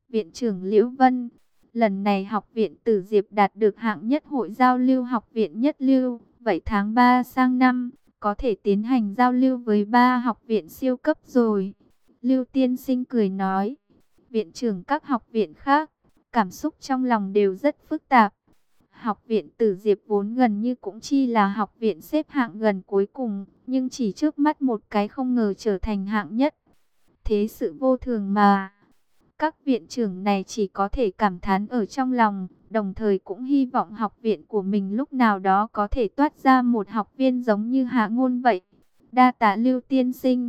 viện trưởng Liễu Vân. Lần này học viện Tử Diệp đạt được hạng nhất hội giao lưu học viện nhất lưu. Vậy tháng 3 sang năm, có thể tiến hành giao lưu với 3 học viện siêu cấp rồi. Lưu Tiên Sinh cười nói, viện trưởng các học viện khác, cảm xúc trong lòng đều rất phức tạp. Học viện Tử Diệp vốn gần như cũng chi là học viện xếp hạng gần cuối cùng, nhưng chỉ trước mắt một cái không ngờ trở thành hạng nhất. Thế sự vô thường mà. Các viện trưởng này chỉ có thể cảm thán ở trong lòng, đồng thời cũng hy vọng học viện của mình lúc nào đó có thể toát ra một học viên giống như Hạ Ngôn vậy. Đa tạ Lưu Tiên Sinh.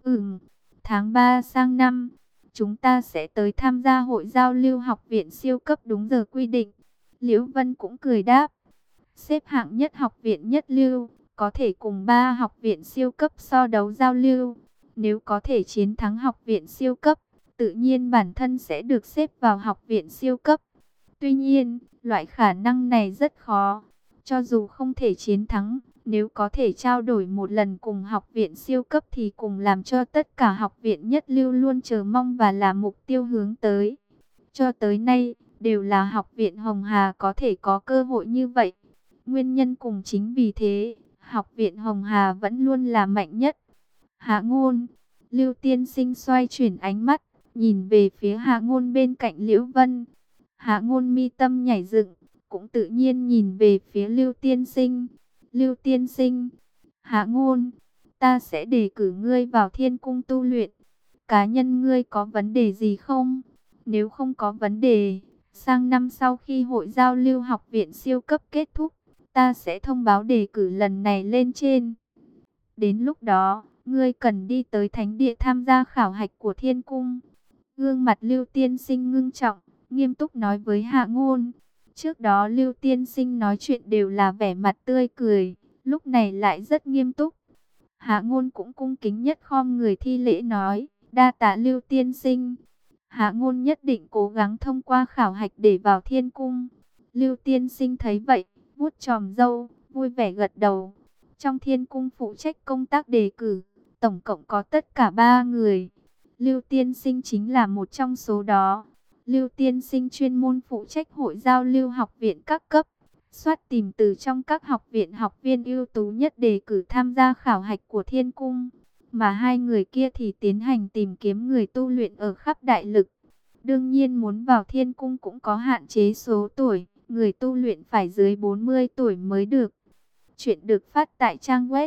Tháng 3 sang năm, chúng ta sẽ tới tham gia hội giao lưu học viện siêu cấp đúng giờ quy định. Liễu Vân cũng cười đáp. Xếp hạng nhất học viện nhất lưu, có thể cùng 3 học viện siêu cấp so đấu giao lưu. Nếu có thể chiến thắng học viện siêu cấp, tự nhiên bản thân sẽ được xếp vào học viện siêu cấp. Tuy nhiên, loại khả năng này rất khó. Cho dù không thể chiến thắng, nếu có thể trao đổi một lần cùng học viện siêu cấp thì cùng làm cho tất cả học viện nhất lưu luôn chờ mong và là mục tiêu hướng tới. Cho tới nay, đều là học viện Hồng Hà có thể có cơ hội như vậy. Nguyên nhân cùng chính vì thế, học viện Hồng Hà vẫn luôn là mạnh nhất. Hạ Ngôn, Lưu Tiên Sinh xoay chuyển ánh mắt, nhìn về phía Hạ Ngôn bên cạnh Liễu Vân. Hạ Ngôn mi tâm nhảy dựng, cũng tự nhiên nhìn về phía Lưu Tiên Sinh. Lưu Tiên Sinh, Hạ Ngôn, ta sẽ đề cử ngươi vào Thiên Cung tu luyện. Cá nhân ngươi có vấn đề gì không? Nếu không có vấn đề, sang năm sau khi hội giao lưu học viện siêu cấp kết thúc, ta sẽ thông báo đề cử lần này lên trên. Đến lúc đó, ngươi cần đi tới thánh địa tham gia khảo hạch của Thiên Cung. Gương mặt Lưu Tiên Sinh ngưng trọng, nghiêm túc nói với Hạ Ngôn. Trước đó Lưu Tiên Sinh nói chuyện đều là vẻ mặt tươi cười, lúc này lại rất nghiêm túc. Hạ Ngôn cũng cung kính nhất khom người thi lễ nói, đa tạ Lưu Tiên Sinh. Hạ Ngôn nhất định cố gắng thông qua khảo hạch để vào Thiên Cung. Lưu Tiên Sinh thấy vậy, vuốt chòm râu, vui vẻ gật đầu. Trong Thiên Cung phụ trách công tác đề cử, tổng cộng có tất cả 3 người. Lưu Tiên Sinh chính là một trong số đó. Lưu Tiên Sinh chuyên môn phụ trách hội giao lưu học viện các cấp, soát tìm từ trong các học viện học viên ưu tú nhất đề cử tham gia khảo hạch của Thiên Cung. Mà 2 người kia thì tiến hành tìm kiếm người tu luyện ở khắp đại lục. Đương nhiên muốn vào Thiên Cung cũng có hạn chế số tuổi, người tu luyện phải dưới 40 tuổi mới được. Chuyện được phát tại trang web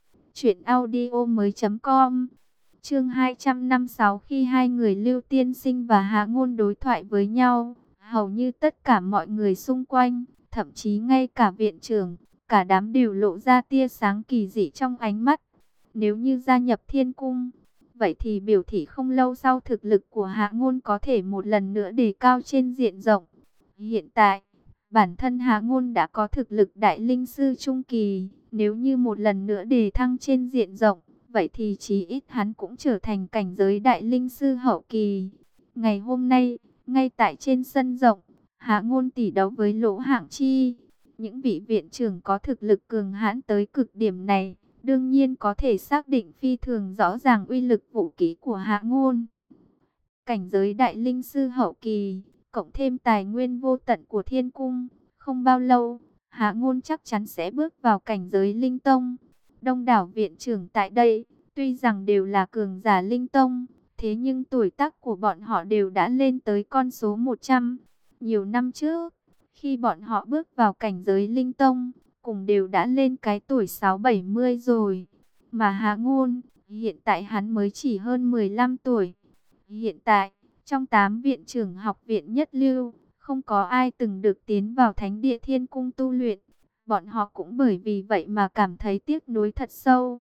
truyệnaudiomoi.com. Chương 256. Khi 2 người Lưu Tiên Sinh và Hạ Ngôn đối thoại với nhau, hầu như tất cả mọi người xung quanh, thậm chí ngay cả viện trưởng, cả đám đều lộ ra tia sáng kỳ dị trong ánh mắt. Nếu như gia nhập Thiên Cung, vậy thì biểu thị không lâu sau thực lực của Hạ Ngôn có thể một lần nữa đề cao trên diện rộng. Hiện tại, bản thân Hạ Ngôn đã có thực lực đại linh sư trung kỳ, nếu như một lần nữa đề thăng trên diện rộng, vậy thì chí ít hắn cũng trở thành cảnh giới đại linh sư hậu kỳ. Ngày hôm nay, ngay tại trên sân rộng, Hạ Ngôn tỷ đấu với Lỗ Hạng Chi. Những vị viện trưởng có thực lực cường hãn tới cực điểm này, đương nhiên có thể xác định phi thường rõ ràng uy lực vũ khí của Hạ Ngôn. Cảnh giới đại linh sư hậu kỳ, cộng thêm tài nguyên vô tận của Thiên Cung, không bao lâu, Hạ Ngôn chắc chắn sẽ bước vào cảnh giới linh tông. Đông đảo viện trưởng tại đây, tuy rằng đều là cường giả linh tông, thế nhưng tuổi tác của bọn họ đều đã lên tới con số 100. Nhiều năm trước, khi bọn họ bước vào cảnh giới linh tông, cùng đều đã lên cái tuổi 6-70 rồi. Mà Hạ Ngôn, hiện tại hắn mới chỉ hơn 15 tuổi. Hiện tại, trong 8 viện trưởng học viện nhất lưu, không có ai từng được tiến vào thánh địa Thiên Cung tu luyện. Bọn họ cũng bởi vì vậy mà cảm thấy tiếc nuối thật sâu.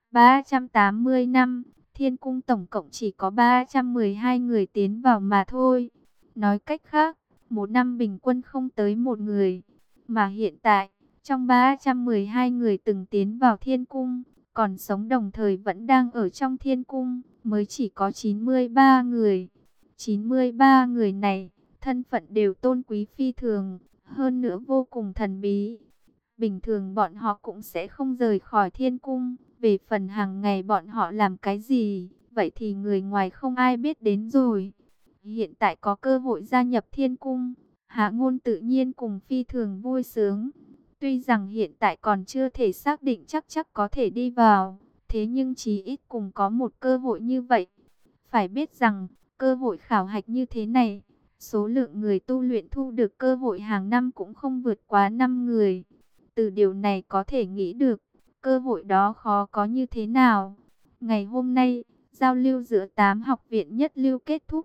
380 năm, Thiên Cung tổng cộng chỉ có 312 người tiến vào mà thôi. Nói cách khác, một năm bình quân không tới một người. Mà hiện tại, trong 312 người từng tiến vào Thiên Cung, còn sống đồng thời vẫn đang ở trong Thiên Cung, mới chỉ có 93 người. 93 người này, thân phận đều tôn quý phi thường, hơn nữa vô cùng thần bí. Bình thường bọn họ cũng sẽ không rời khỏi Thiên Cung. Về phần hàng ngày bọn họ làm cái gì, vậy thì người ngoài không ai biết đến rồi. Hiện tại có cơ hội gia nhập thiên cung, Hạ Ngôn tự nhiên cùng phi thường vui sướng. Tuy rằng hiện tại còn chưa thể xác định chắc có thể đi vào, thế nhưng chí ít cùng có một cơ hội như vậy. Phải biết rằng, cơ hội khảo hạch như thế này, số lượng người tu luyện thu được cơ hội hàng năm cũng không vượt quá 5 người. Từ điều này có thể nghĩ được, cơ hội đó khó có như thế nào. Ngày hôm nay, giao lưu giữa 8 học viện nhất lưu kết thúc.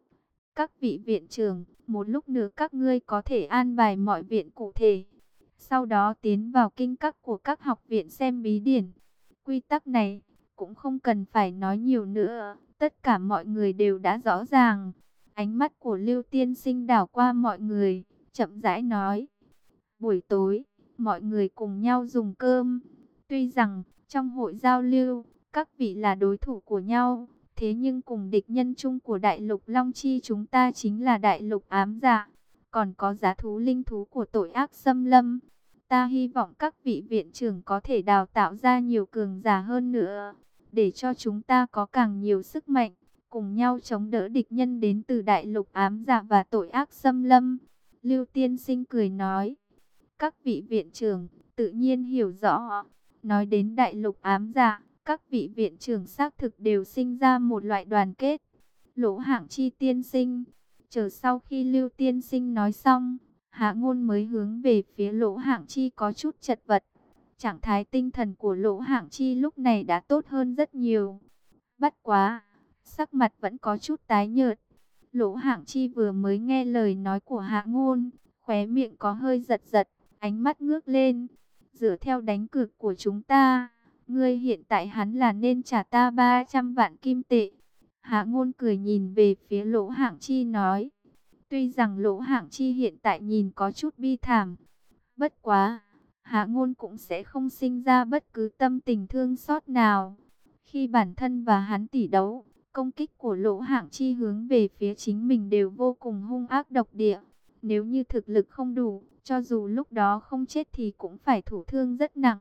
Các vị viện trưởng, một lúc nữa các ngươi có thể an bài mọi viện cụ thể. Sau đó tiến vào kinh các của các học viện xem bí điển. Quy tắc này cũng không cần phải nói nhiều nữa, tất cả mọi người đều đã rõ ràng. Ánh mắt của Lưu Tiên Sinh đảo qua mọi người, chậm rãi nói: buổi tối, mọi người cùng nhau dùng cơm. Tuy rằng trong hội giao lưu, các vị là đối thủ của nhau, thế nhưng cùng địch nhân chung của đại lục Long Chi chúng ta chính là đại lục ám dạ, còn có giá thú linh thú của tội ác xâm lâm. Ta hy vọng các vị viện trưởng có thể đào tạo ra nhiều cường giả hơn nữa, để cho chúng ta có càng nhiều sức mạnh, cùng nhau chống đỡ địch nhân đến từ đại lục ám dạ và tội ác xâm lâm. Lưu Tiên Sinh cười nói: các vị viện trưởng tự nhiên hiểu rõ. Nói đến đại lục ám dạ, các vị viện trưởng xác thực đều sinh ra một loại đoàn kết. Lỗ Hạng Chi tiên sinh, chờ sau khi Lưu tiên sinh nói xong, Hạ Ngôn mới hướng về phía Lỗ Hạng Chi có chút chật vật. Trạng thái tinh thần của Lỗ Hạng Chi lúc này đã tốt hơn rất nhiều. Bất quá, sắc mặt vẫn có chút tái nhợt. Lỗ Hạng Chi vừa mới nghe lời nói của Hạ Ngôn, khóe miệng có hơi giật giật, ánh mắt ngước lên. Dựa theo đánh cược của chúng ta, ngươi hiện tại hắn là nên trả ta 300 vạn kim tệ. Hạ Ngôn cười nhìn về phía Lỗ Hạng Chi nói. Tuy rằng Lỗ Hạng Chi hiện tại nhìn có chút bi thảm, bất quá, Hạ Ngôn cũng sẽ không sinh ra bất cứ tâm tình thương xót nào. Khi bản thân và hắn tỷ đấu, công kích của Lỗ Hạng Chi hướng về phía chính mình đều vô cùng hung ác độc địa. Nếu như thực lực không đủ, cho dù lúc đó không chết thì cũng phải thụ thương rất nặng.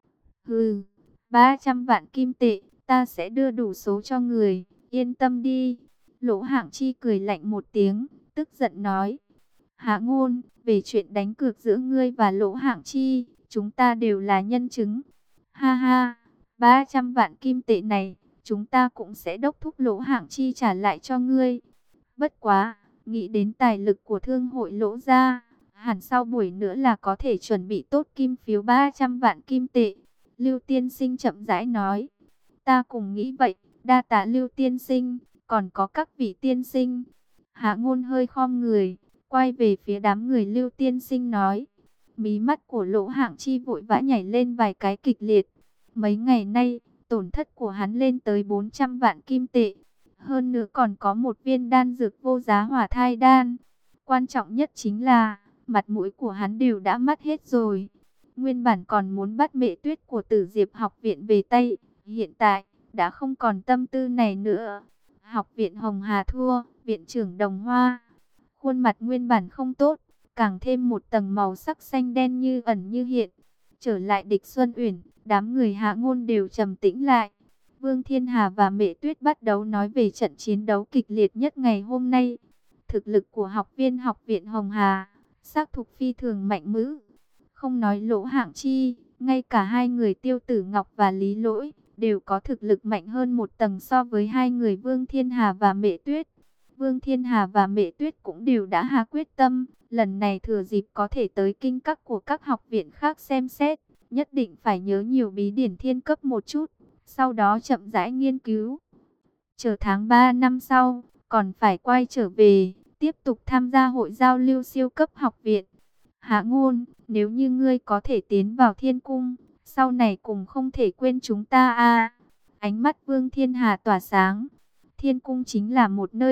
Hừ, 300 vạn kim tệ, ta sẽ đưa đủ số cho người, yên tâm đi. Lỗ Hạng Chi cười lạnh một tiếng, tức giận nói. Hạ Ngôn, về chuyện đánh cược giữa ngươi và Lỗ Hạng Chi, chúng ta đều là nhân chứng. Ha ha, 300 vạn kim tệ này, chúng ta cũng sẽ đốc thúc Lỗ Hạng Chi trả lại cho ngươi. Bất quá, nghĩ đến tài lực của thương hội Lỗ gia, hẳn sau buổi nữa là có thể chuẩn bị tốt kim phiếu 300 vạn kim tệ. Lưu tiên sinh chậm rãi nói. Ta cùng nghĩ vậy, đa tạ Lưu tiên sinh, còn có các vị tiên sinh. Hạ Ngôn hơi khom người, quay về phía đám người Lưu tiên sinh nói. Mí mắt của Lỗ Hạng Chi vội vã nhảy lên vài cái kịch liệt. Mấy ngày nay, tổn thất của hắn lên tới 400 vạn kim tệ. Hơn nữa còn có một viên đan dược vô giá hỏa thai đan. Quan trọng nhất chính là, mặt mũi của hắn đều đã mất hết rồi. Nguyên bản còn muốn bắt Mệ Tuyết của Tử Diệp học viện về tay, hiện tại đã không còn tâm tư này nữa. Học viện Hồng Hà thua, viện trưởng Đồng Hoa. Khuôn mặt nguyên bản không tốt, càng thêm một tầng màu sắc xanh đen như ẩn như hiện. Trở lại Địch Xuân Uyển, đám người Hạ Ngôn đều trầm tĩnh lại. Vương Thiên Hà và Mệ Tuyết bắt đầu nói về trận chiến đấu kịch liệt nhất ngày hôm nay. Thực lực của học viên học viện Hồng Hà, xác thực phi thường mạnh mẽ. Không nói Lỗ Hạng Chi, ngay cả hai người Tiêu Tử Ngọc và Lý Lỗi đều có thực lực mạnh hơn một tầng so với hai người Vương Thiên Hà và Mệ Tuyết. Vương Thiên Hà và Mệ Tuyết cũng đều đã hạ quyết tâm, lần này thừa dịp có thể tới kinh các của các học viện khác xem xét, nhất định phải nhớ nhiều bí điển thiên cấp một chút, sau đó chậm rãi nghiên cứu. Chờ tháng 3 năm sau, còn phải quay trở về, tiếp tục tham gia hội giao lưu siêu cấp học viện. Hạ Ngôn, nếu như ngươi có thể tiến vào thiên cung, sau này cũng không thể quên chúng ta a. Ánh mắt Vương Thiên Hà tỏa sáng. Thiên cung chính là một nơi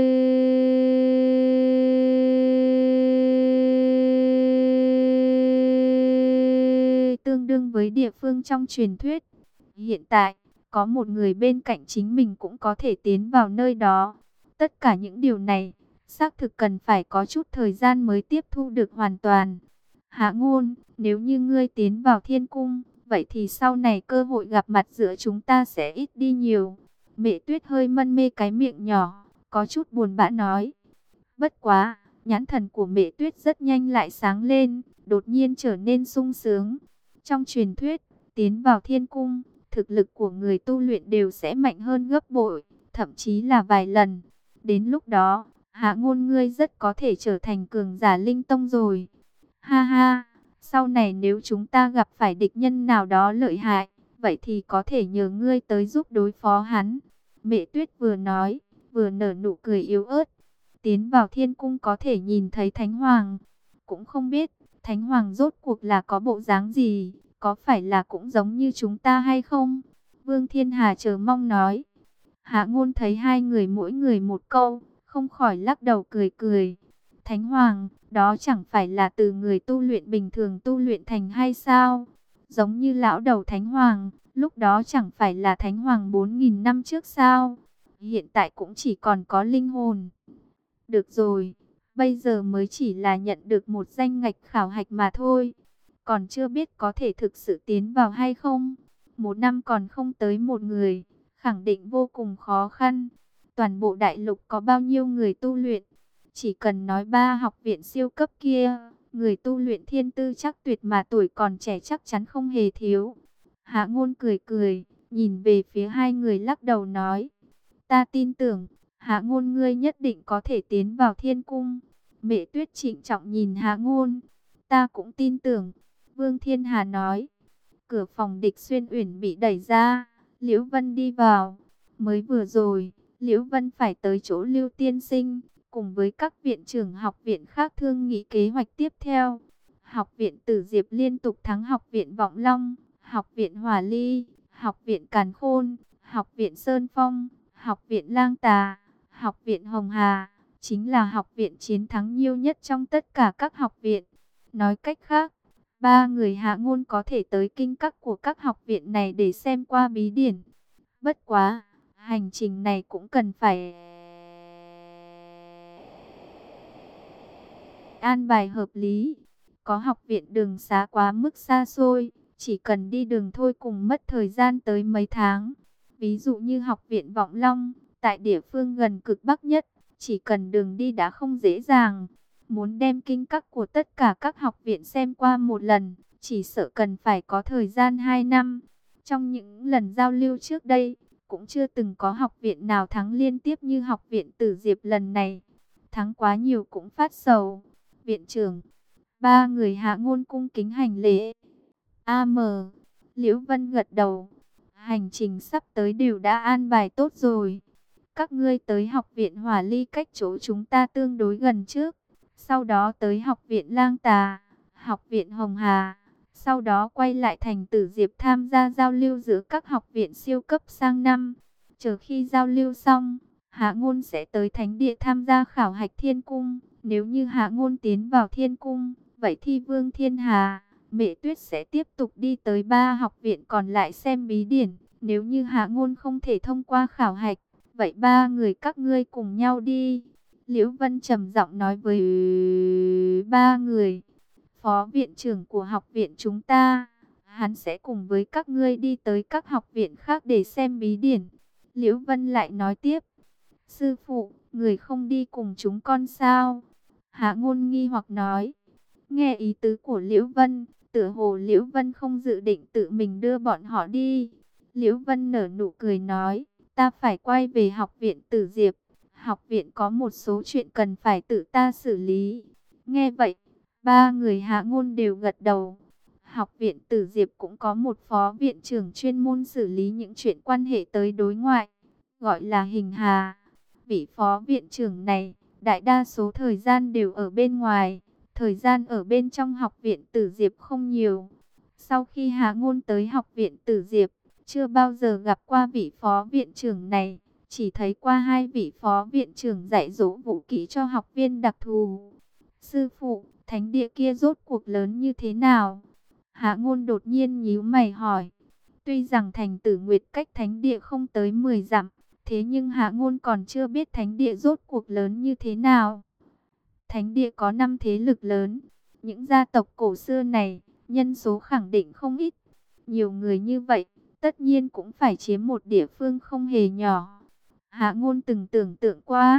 tương đương với địa phương trong truyền thuyết. Hiện tại, có một người bên cạnh chính mình cũng có thể tiến vào nơi đó. Tất cả những điều này, xác thực cần phải có chút thời gian mới tiếp thu được hoàn toàn. Hạ Ngôn, nếu như ngươi tiến vào thiên cung, vậy thì sau này cơ hội gặp mặt giữa chúng ta sẽ ít đi nhiều. Mẹ Tuyết hơi mân mê cái miệng nhỏ, có chút buồn bã nói. Bất quá, nhãn thần của Mễ Tuyết rất nhanh lại sáng lên, đột nhiên trở nên sung sướng. Trong truyền thuyết, tiến vào thiên cung, thực lực của người tu luyện đều sẽ mạnh hơn gấp bội, thậm chí là vài lần. Đến lúc đó, Hạ Ngôn ngươi rất có thể trở thành cường giả linh tông rồi. Ha ha, sau này nếu chúng ta gặp phải địch nhân nào đó lợi hại, vậy thì có thể nhờ ngươi tới giúp đối phó hắn. Mẹ Tuyết vừa nói, vừa nở nụ cười yếu ớt. Tiến vào thiên cung có thể nhìn thấy Thánh Hoàng. Cũng không biết, Thánh Hoàng rốt cuộc là có bộ dáng gì, có phải là cũng giống như chúng ta hay không? Vương Thiên Hà chờ mong nói. Hạ Ngôn thấy hai người mỗi người một câu, không khỏi lắc đầu cười cười. Thánh Hoàng, đó chẳng phải là từ người tu luyện bình thường tu luyện thành hay sao? Giống như lão đầu Thánh Hoàng, lúc đó chẳng phải là Thánh Hoàng 4.000 năm trước sao? Hiện tại cũng chỉ còn có linh hồn. Được rồi, bây giờ mới chỉ là nhận được một danh ngạch khảo hạch mà thôi. Còn chưa biết có thể thực sự tiến vào hay không. Một năm còn không tới một người, khẳng định vô cùng khó khăn. Toàn bộ đại lục có bao nhiêu người tu luyện? Chỉ cần nói ba học viện siêu cấp kia, người tu luyện thiên tư chắc tuyệt mà tuổi còn trẻ chắc chắn không hề thiếu. Hạ Ngôn cười cười, nhìn về phía hai người lắc đầu nói. Ta tin tưởng, Hạ Ngôn ngươi nhất định có thể tiến vào thiên cung. Mẹ Tuyết trịnh trọng nhìn Hạ Ngôn. Ta cũng tin tưởng. Vương Thiên Hà nói. Cửa phòng Địch Xuyên Uyển bị đẩy ra. Liễu Vân đi vào. Mới vừa rồi, Liễu Vân phải tới chỗ Lưu Tiên Sinh, cùng với các viện trưởng học viện khác thương nghị kế hoạch tiếp theo. Học viện Tử Diệp liên tục thắng học viện Vọng Long, học viện Hỏa Ly, học viện Càn Khôn, học viện Sơn Phong, học viện Lang Tà, học viện Hồng Hà, chính là học viện chiến thắng nhiều nhất trong tất cả các học viện. Nói cách khác, ba người Hạ Ngôn có thể tới kinh các của các học viện này để xem qua bí điển. Bất quá, hành trình này cũng cần phải an bài hợp lý. Có học viện đường xá quá mức xa xôi, chỉ cần đi đường thôi cùng mất thời gian tới mấy tháng. Ví dụ như học viện Vọng Long, tại địa phương gần cực Bắc nhất, chỉ cần đường đi đã không dễ dàng. Muốn đem kinh các của tất cả các học viện xem qua một lần, chỉ sợ cần phải có thời gian 2 năm. Trong những lần giao lưu trước đây, cũng chưa từng có học viện nào thắng liên tiếp như học viện Tử Diệp lần này. Thắng quá nhiều cũng phát sầu. Viện trưởng, ba người Hạ Ngôn cung kính hành lễ. AM, Liễu Vân gật đầu. Hành trình sắp tới đều đã an bài tốt rồi. Các ngươi tới học viện Hỏa Ly cách chỗ chúng ta tương đối gần trước. Sau đó tới học viện Lang Tà, học viện Hồng Hà. Sau đó quay lại thành Tử Diệp tham gia giao lưu giữa các học viện siêu cấp sang năm. Chờ khi giao lưu xong, Hạ Ngôn sẽ tới Thánh Địa tham gia khảo hạch Thiên Cung. Nếu như Hạ Ngôn tiến vào Thiên Cung, vậy thì Vương Thiên Hà, Mẹ Tuyết sẽ tiếp tục đi tới ba học viện còn lại xem bí điển. Nếu như Hạ Ngôn không thể thông qua khảo hạch, vậy ba người các ngươi cùng nhau đi. Liễu Vân trầm giọng nói với ba người. Phó viện trưởng của học viện chúng ta, hắn sẽ cùng với các ngươi đi tới các học viện khác để xem bí điển. Liễu Vân lại nói tiếp. Sư phụ, người không đi cùng chúng con sao? Hạ Ngôn nghi hoặc nói. Nghe ý tứ của Liễu Vân, tựa hồ Liễu Vân không dự định tự mình đưa bọn họ đi. Liễu Vân nở nụ cười nói, ta phải quay về học viện Tử Diệp. Học viện có một số chuyện cần phải tự ta xử lý. Nghe vậy, ba người Hạ Ngôn đều gật đầu. Học viện Tử Diệp cũng có một phó viện trưởng chuyên môn xử lý những chuyện quan hệ tới đối ngoại, gọi là Hình Hà. Vị phó viện trưởng này, đại đa số thời gian đều ở bên ngoài, thời gian ở bên trong học viện Tử Diệp không nhiều. Sau khi Hạ Ngôn tới học viện Tử Diệp, chưa bao giờ gặp qua vị phó viện trưởng này, chỉ thấy qua hai vị phó viện trưởng dạy dỗ vũ kỹ cho học viên đặc thù. Sư phụ, thánh địa kia rốt cuộc lớn như thế nào? Hạ Ngôn đột nhiên nhíu mày hỏi. Tuy rằng thành Tử Nguyệt cách thánh địa không tới 10 dặm, thế nhưng Hạ Ngôn còn chưa biết thánh địa rốt cuộc lớn như thế nào. Thánh địa có 5 thế lực lớn. Những gia tộc cổ xưa này, nhân số khẳng định không ít. Nhiều người như vậy, tất nhiên cũng phải chiếm một địa phương không hề nhỏ. Hạ Ngôn từng tưởng tượng qua,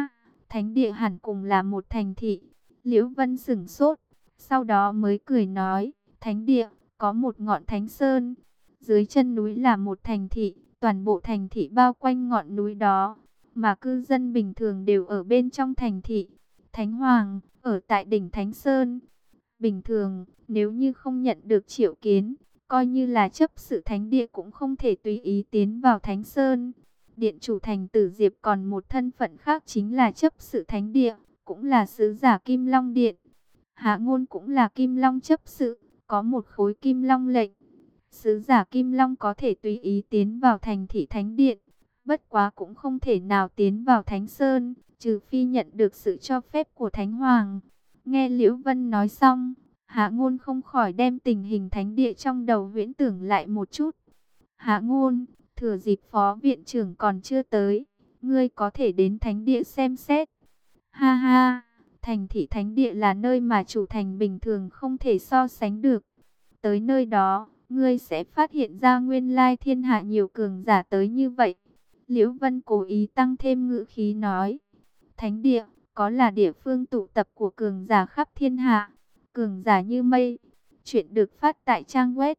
thánh địa hẳn cùng là một thành thị. Liễu Vân sững sốt, sau đó mới cười nói, thánh địa, có một ngọn thánh sơn. Dưới chân núi là một thành thị, toàn bộ thành thị bao quanh ngọn núi đó, mà cư dân bình thường đều ở bên trong thành thị. Thánh Hoàng, ở tại đỉnh Thánh Sơn. Bình thường, nếu như không nhận được triệu kiến, coi như là chấp sự thánh địa cũng không thể tùy ý tiến vào Thánh Sơn. Điện chủ thành Tử Diệp còn một thân phận khác chính là chấp sự thánh địa, cũng là sứ giả Kim Long Điện. Hạ Ngôn cũng là Kim Long chấp sự, có một khối Kim Long lệnh. Sứ giả Kim Long có thể tùy ý tiến vào thành thị thánh điện, bất quá cũng không thể nào tiến vào Thánh Sơn, trừ phi nhận được sự cho phép của Thánh Hoàng. Nghe Liễu Vân nói xong, Hạ Ngôn không khỏi đem tình hình thánh địa trong đầu huyễn tưởng lại một chút. Hạ Ngôn, thừa dịp phó viện trưởng còn chưa tới, ngươi có thể đến thánh địa xem xét. Ha ha, thành thị thánh địa là nơi mà chủ thành bình thường không thể so sánh được. Tới nơi đó, ngươi sẽ phát hiện ra nguyên lai thiên hạ nhiều cường giả tới như vậy. Liễu Vân cố ý tăng thêm ngữ khí nói, thánh địa, có là địa phương tụ tập của cường giả khắp thiên hạ, cường giả như mây. Chuyện được phát tại trang web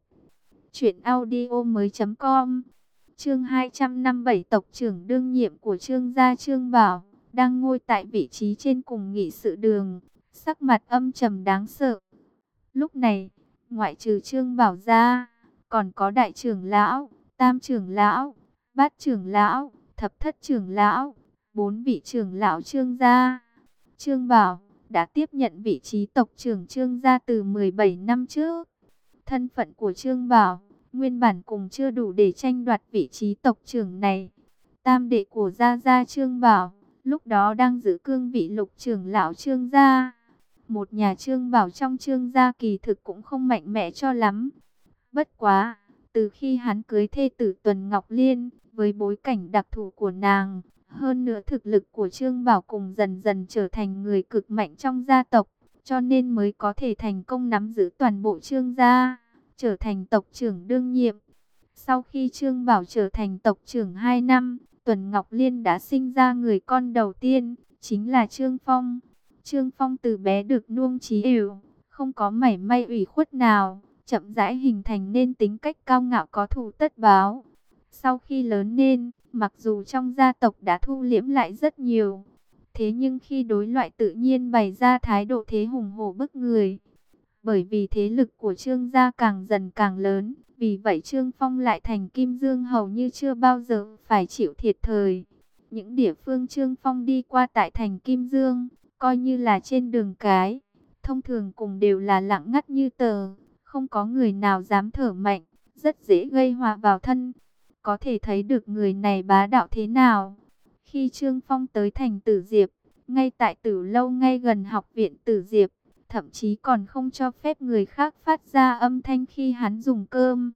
truyệnaudiomoi.com. Chương 257, tộc trưởng đương nhiệm của Trương gia Trương Bảo đang ngồi tại vị trí trên cùng nghị sự đường, sắc mặt âm trầm đáng sợ. Lúc này, ngoại trừ Trương Bảo ra, còn có đại trưởng lão, tam trưởng lão, bát trưởng lão, thập thất trưởng lão, 4 vị trưởng lão Trương gia. Trương Bảo đã tiếp nhận vị trí tộc trưởng Trương gia từ 17 năm trước. Thân phận của Trương Bảo nguyên bản cùng chưa đủ để tranh đoạt vị trí tộc trưởng này. Tam đệ của gia Trương Bảo lúc đó đang giữ cương vị lục trưởng lão Trương gia. Một nhà Trương Bảo trong Trương gia kỳ thực cũng không mạnh mẽ cho lắm. Bất quá, từ khi hắn cưới thê tử Tuần Ngọc Liên, với bối cảnh đặc thù của nàng, hơn nữa thực lực của Trương Bảo cùng dần dần trở thành người cực mạnh trong gia tộc, cho nên mới có thể thành công nắm giữ toàn bộ Trương gia, trở thành tộc trưởng đương nhiệm. Sau khi Trương Bảo trở thành tộc trưởng 2 năm, Tuần Ngọc Liên đã sinh ra người con đầu tiên, chính là Trương Phong. Trương Phong từ bé được nuông chí ỉu, không có mảy may ủy khuất nào, chậm rãi hình thành nên tính cách cao ngạo có thù tất báo. Sau khi lớn lên, mặc dù trong gia tộc đã thu liễm lại rất nhiều, thế nhưng khi đối loại tự nhiên bày ra thái độ thế hùng hổ bức người. Bởi vì thế lực của Trương gia càng dần càng lớn, vì vậy Trương Phong lại thành Kim Dương hầu như chưa bao giờ phải chịu thiệt thòi. Những địa phương Trương Phong đi qua tại thành Kim Dương, coi như là trên đường cái, thông thường cùng đều là lặng ngắt như tờ, không có người nào dám thở mạnh, rất dễ gây họa vào thân. Có thể thấy được người này bá đạo thế nào. Khi Trương Phong tới thành Tử Diệp, ngay tại Tử Lâu ngay gần học viện Tử Diệp, thậm chí còn không cho phép người khác phát ra âm thanh khi hắn dùng cơm.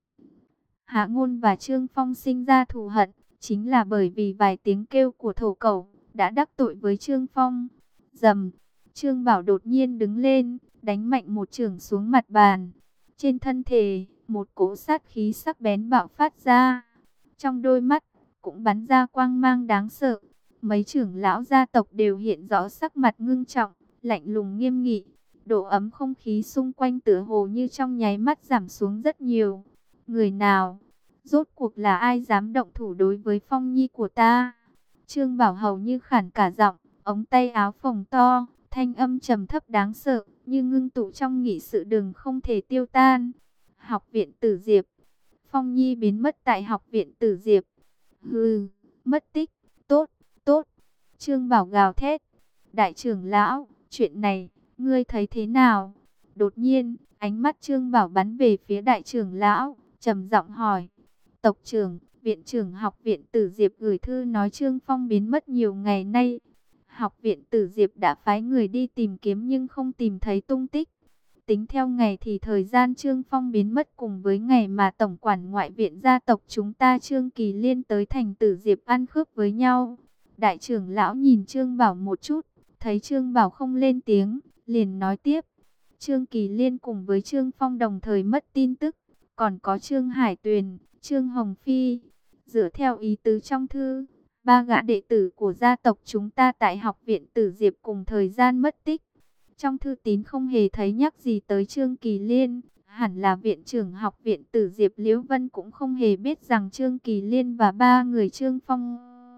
Hạ Ngôn và Trương Phong sinh ra thù hận, chính là bởi vì vài tiếng kêu của thổ cẩu đã đắc tội với Trương Phong. Rầm, Trương Bảo đột nhiên đứng lên, đánh mạnh một chưởng xuống mặt bàn. Trên thân thể, một cỗ sát khí sắc bén bạo phát ra. Trong đôi mắt, cũng bắn ra quang mang đáng sợ. Mấy trưởng lão gia tộc đều hiện rõ sắc mặt ngưng trọng, lạnh lùng nghiêm nghị. Độ ấm không khí xung quanh tựa hồ như trong nháy mắt giảm xuống rất nhiều. Người nào? Rốt cuộc là ai dám động thủ đối với Phong Nhi của ta? Trương Bảo hầu như khản cả giọng, ống tay áo phồng to, thanh âm trầm thấp đáng sợ, như ngưng tụ trong nghị sự đường không thể tiêu tan. Học viện Tử Diệp. Phong Nhi biến mất tại học viện Tử Diệp. Hừ, mất tích. Tốt, tốt. Trương Bảo gào thét. Đại trưởng lão, chuyện này, ngươi thấy thế nào? Đột nhiên, ánh mắt Trương Bảo bắn về phía đại trưởng lão, trầm giọng hỏi. Tộc trưởng, viện trưởng học viện Tử Diệp gửi thư nói Trương Phong biến mất nhiều ngày nay. Học viện Tử Diệp đã phái người đi tìm kiếm nhưng không tìm thấy tung tích. Tính theo ngày thì thời gian Trương Phong biến mất cùng với ngày mà tổng quản ngoại viện gia tộc chúng ta Trương Kỳ Liên tới thành Tử Diệp ăn khớp với nhau. Đại trưởng lão nhìn Trương Bảo một chút, thấy Trương Bảo không lên tiếng, liền nói tiếp. Trương Kỳ Liên cùng với Trương Phong đồng thời mất tin tức, còn có Trương Hải Tuyền, Trương Hồng Phi. Dựa theo ý tứ trong thư, Ba gã đệ tử của gia tộc chúng ta tại học viện Tử Diệp cùng thời gian mất tích. Trong thư tín không hề thấy nhắc gì tới Trương Kỳ Liên. Hẳn là viện trưởng học viện Tử Diệp Liễu Vân cũng không hề biết rằng Trương Kỳ Liên và ba người Trương Phong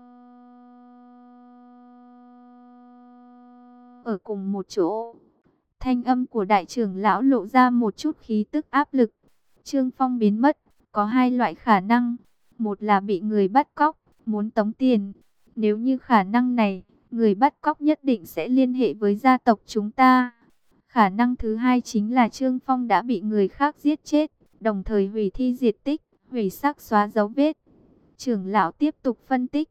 ở cùng một chỗ. Thanh âm của đại trưởng lão lộ ra một chút khí tức áp lực. Trương Phong biến mất, có hai loại khả năng. Một là bị người bắt cóc, muốn tống tiền. Nếu như khả năng này, người bắt cóc nhất định sẽ liên hệ với gia tộc chúng ta. Khả năng thứ hai chính là Trương Phong đã bị người khác giết chết, đồng thời hủy thi diệt tích, hủy xác xóa dấu vết. Trưởng lão tiếp tục phân tích.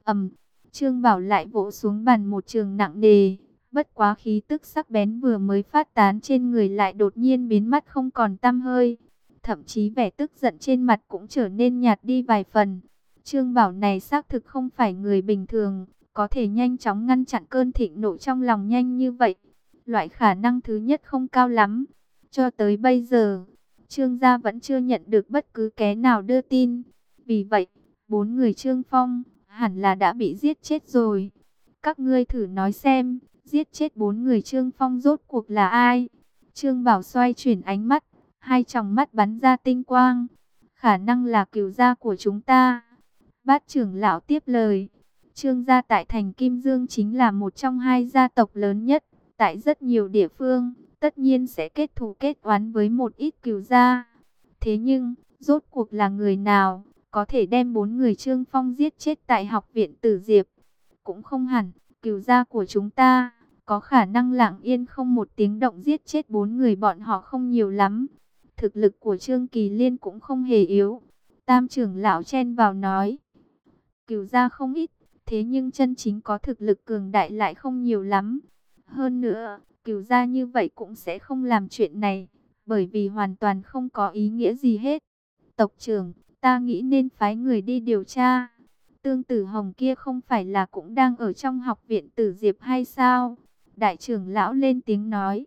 Trương Bảo lại vỗ xuống bàn một trường nặng nề. Bất quá khí tức sắc bén vừa mới phát tán trên người lại đột nhiên biến mất không còn tăm hơi. Thậm chí vẻ tức giận trên mặt cũng trở nên nhạt đi vài phần. Trương Bảo này xác thực không phải người bình thường, có thể nhanh chóng ngăn chặn cơn thịnh nộ trong lòng nhanh như vậy. Loại khả năng thứ nhất không cao lắm. Cho tới bây giờ, Trương gia vẫn chưa nhận được bất cứ kẻ nào đưa tin. Vì vậy, 4 người Trương Phong hẳn là đã bị giết chết rồi. Các ngươi thử nói xem, giết chết 4 người Trương Phong rốt cuộc là ai? Trương Bảo xoay chuyển ánh mắt, hai tròng mắt bắn ra tinh quang. Khả năng là cửu gia của chúng ta. Bát trưởng lão tiếp lời. Trương gia tại thành Kim Dương chính là một trong hai gia tộc lớn nhất. Tại rất nhiều địa phương, tất nhiên sẽ kết thù kết oán với một ít cửu gia. Thế nhưng, rốt cuộc là người nào có thể đem 4 người Trương Phong giết chết tại học viện Tử Diệp? Cũng không hẳn, cửu gia của chúng ta có khả năng lặng yên không một tiếng động giết chết 4 người bọn họ không nhiều lắm. Thực lực của Trương Kỳ Liên cũng không hề yếu. Tam trưởng lão chen vào nói. Cửu gia không ít, thế nhưng chân chính có thực lực cường đại lại không nhiều lắm. Hơn nữa, cửu gia như vậy cũng sẽ không làm chuyện này, bởi vì hoàn toàn không có ý nghĩa gì hết. Tộc trưởng, ta nghĩ nên phái người đi điều tra. Tương Tử Hồng kia không phải là cũng đang ở trong học viện Tử Diệp hay sao? Đại trưởng lão lên tiếng nói.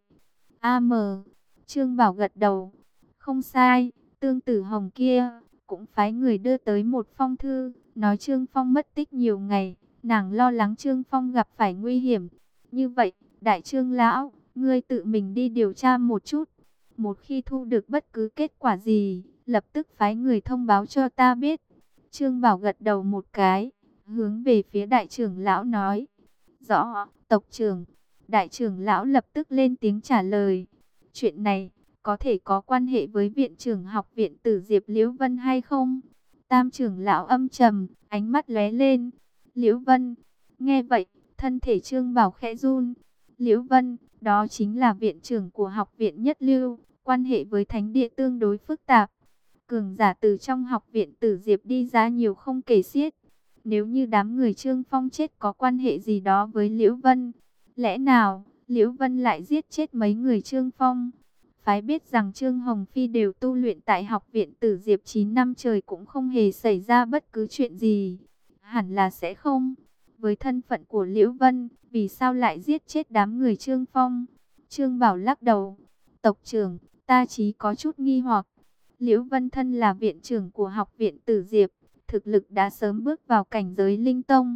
Trương Bảo gật đầu. Không sai, Tương Tử Hồng kia cũng phái người đưa tới một phong thư, nói Trương Phong mất tích nhiều ngày, nàng lo lắng Trương Phong gặp phải nguy hiểm. Như vậy, đại trưởng lão, ngươi tự mình đi điều tra một chút. Một khi thu được bất cứ kết quả gì, lập tức phái người thông báo cho ta biết. Trương Bảo gật đầu một cái, hướng về phía đại trưởng lão nói. Rõ, tộc trưởng. Đại trưởng lão lập tức lên tiếng trả lời. Chuyện này có thể có quan hệ với viện trưởng học viện Tử Diệp Liễu Vân hay không? Tam trưởng lão âm trầm, ánh mắt lóe lên. Liễu Vân. Nghe vậy, thân thể Trương Bảo khẽ run. Liễu Vân, đó chính là viện trưởng của học viện Nhất Lưu, quan hệ với thánh địa tương đối phức tạp. Cường giả từ trong học viện Tử Diệp đi ra nhiều không kể xiết. Nếu như đám người Trương Phong chết có quan hệ gì đó với Liễu Vân, lẽ nào Liễu Vân lại giết chết mấy người Trương Phong? Phái biết rằng Trương Hồng Phi đều tu luyện tại học viện Tử Diệp 9 năm trời cũng không hề xảy ra bất cứ chuyện gì. Hẳn là sẽ không. Với thân phận của Liễu Vân, vì sao lại giết chết đám người Trương Phong? Trương Bảo lắc đầu. Tộc trưởng, ta chỉ có chút nghi hoặc. Liễu Vân thân là viện trưởng của học viện Tử Diệp, thực lực đã sớm bước vào cảnh giới linh tông.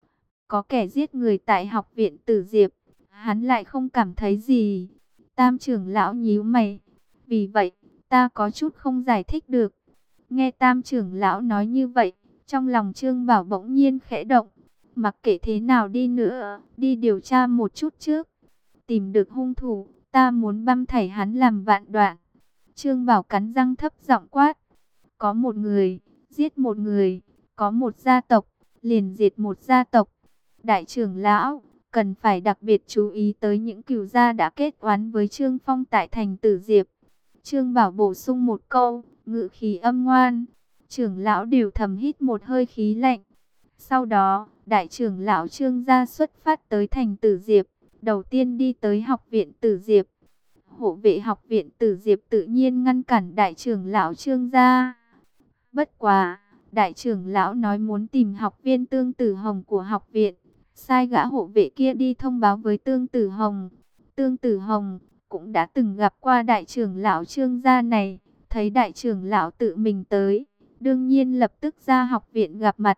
Có kẻ giết người tại học viện Tử Diệp, hắn lại không cảm thấy gì. Tam trưởng lão nhíu mày. Vì vậy, ta có chút không giải thích được. Nghe tam trưởng lão nói như vậy, trong lòng Trương Bảo bỗng nhiên khẽ động. Mặc kệ thế nào đi nữa, đi điều tra một chút trước. Tìm được hung thủ, ta muốn băm thảy hắn làm vạn đoạn. Trương Bảo cắn răng thấp giọng quát. Có một người, giết một người. Có một gia tộc, liền diệt một gia tộc. Đại trưởng lão, cần phải đặc biệt chú ý tới những cửu gia đã kết oán với Trương Phong tại thành Tử Diệp. Trương Bảo bổ sung một câu, ngữ khí âm ngoan. Trưởng lão đều thầm hít một hơi khí lạnh. Sau đó, đại trưởng lão Trương gia xuất phát tới thành Tử Diệp. Đầu tiên đi tới học viện Tử Diệp. Hộ vệ học viện Tử Diệp tự nhiên ngăn cản đại trưởng lão Trương gia. Bất quá, đại trưởng lão nói muốn tìm học viên Tương Tử Hồng của học viện. Sai gã hộ vệ kia đi thông báo với Tương Tử Hồng. Tương Tử Hồng cũng đã từng gặp qua đại trưởng lão Trương gia này. Thấy đại trưởng lão tự mình tới, đương nhiên lập tức ra học viện gặp mặt.